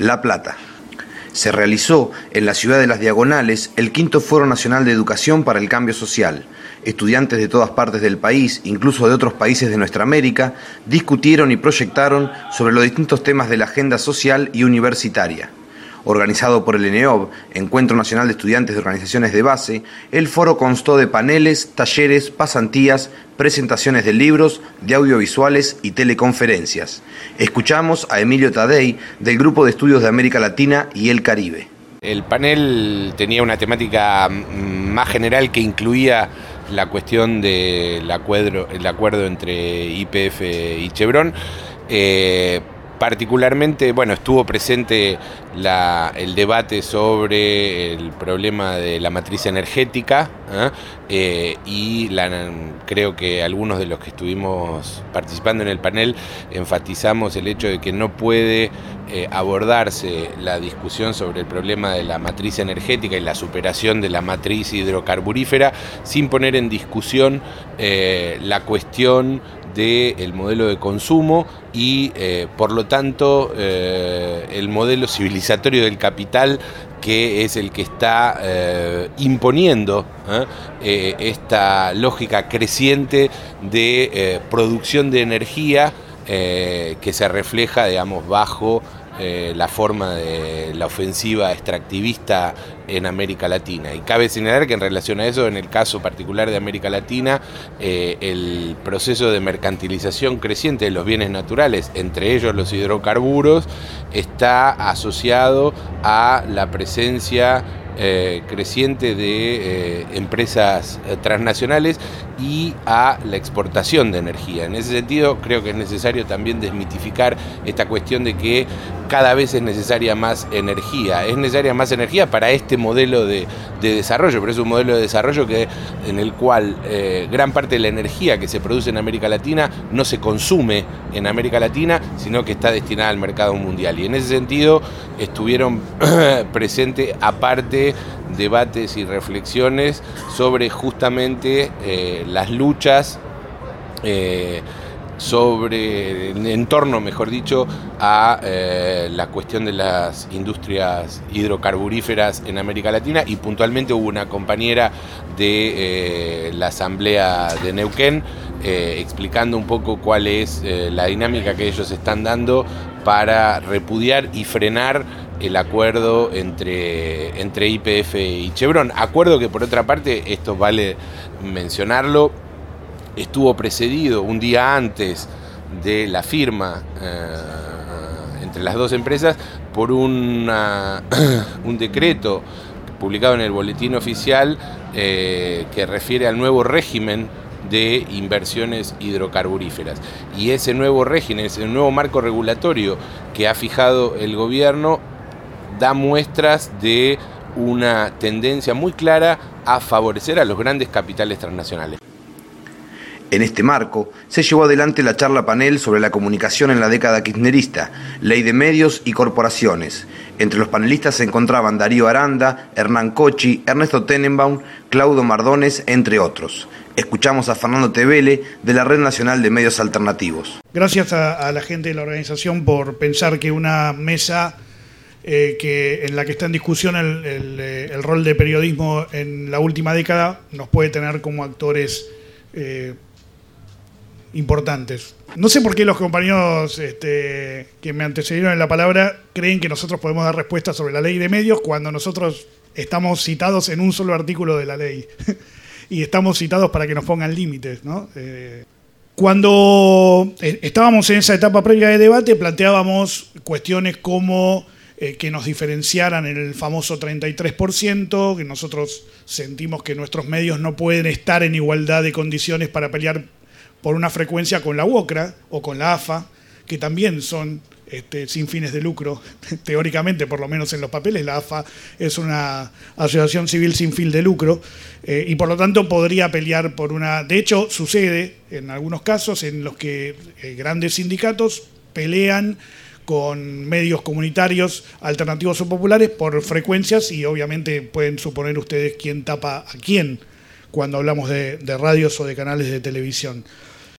La Plata. Se realizó en la ciudad de Las Diagonales el quinto Foro Nacional de Educación para el Cambio Social. Estudiantes de todas partes del país, incluso de otros países de nuestra América, discutieron y proyectaron sobre los distintos temas de la agenda social y universitaria. Organizado por el ENEOB, Encuentro Nacional de Estudiantes de Organizaciones de Base, el foro constó de paneles, talleres, pasantías, presentaciones de libros, de audiovisuales y teleconferencias. Escuchamos a Emilio Tadei, del Grupo de Estudios de América Latina y el Caribe. El panel tenía una temática más general que incluía la cuestión del acuerdo entre YPF y Chevron. Particularmente, estuvo presente el debate sobre el problema de la matriz energética, y creo que algunos de los que estuvimos participando en el panel enfatizamos el hecho de que no puede abordarse la discusión sobre el problema de la matriz energética y la superación de la matriz hidrocarburífera sin poner en discusión la cuestión del modelo de consumo y por lo tanto el modelo civilizatorio del capital, que es el que está imponiendo esta lógica creciente de producción de energía que se refleja, bajo la forma de la ofensiva extractivista en América Latina. Y cabe señalar que en relación a eso, en el caso particular de América Latina, el proceso de mercantilización creciente de los bienes naturales, entre ellos los hidrocarburos, está asociado a la presencia creciente de empresas transnacionales y a la exportación de energía. En ese sentido, creo que es necesario también desmitificar esta cuestión de que cada vez es necesaria más energía. Es necesaria más energía para este modelo de desarrollo, pero es un modelo de desarrollo en el cual gran parte de la energía que se produce en América Latina no se consume en América Latina, sino que está destinada al mercado mundial. Y en ese sentido estuvieron presentes, aparte, debates y reflexiones sobre justamente las luchas en torno, mejor dicho, a la cuestión de las industrias hidrocarburíferas en América Latina, y puntualmente hubo una compañera de la Asamblea de Neuquén explicando un poco cuál es la dinámica que ellos están dando para repudiar y frenar el acuerdo entre YPF y Chevron. Acuerdo que, por otra parte, esto vale mencionarlo, estuvo precedido un día antes de la firma entre las dos empresas por un decreto publicado en el Boletín Oficial que refiere al nuevo régimen de inversiones hidrocarburíferas. Y ese nuevo régimen, ese nuevo marco regulatorio que ha fijado el gobierno, da muestras de una tendencia muy clara a favorecer a los grandes capitales transnacionales. En este marco, se llevó adelante la charla panel sobre la comunicación en la década kirchnerista, ley de medios y corporaciones. Entre los panelistas se encontraban Darío Aranda, Hernán Cochi, Ernesto Tenenbaum, Claudio Mardones, entre otros. Escuchamos a Fernando Tevele, de la Red Nacional de Medios Alternativos. Gracias a la gente de la organización por pensar que una mesa en la que está en discusión el rol de periodismo en la última década nos puede tener como actores importantes. No sé por qué los compañeros que me antecedieron en la palabra creen que nosotros podemos dar respuestas sobre la ley de medios cuando nosotros estamos citados en un solo artículo de la ley y estamos citados para que nos pongan límites, ¿no? Cuando estábamos en esa etapa previa de debate, planteábamos cuestiones como que nos diferenciaran en el famoso 33%, que nosotros sentimos que nuestros medios no pueden estar en igualdad de condiciones para pelear por una frecuencia con la UOCRA o con la AFA, que también son sin fines de lucro, teóricamente, por lo menos en los papeles. La AFA es una asociación civil sin fin de lucro, y por lo tanto podría pelear por una... De hecho, sucede en algunos casos en los que grandes sindicatos pelean con medios comunitarios, alternativos o populares por frecuencias, y obviamente pueden suponer ustedes quién tapa a quién cuando hablamos de radios o de canales de televisión.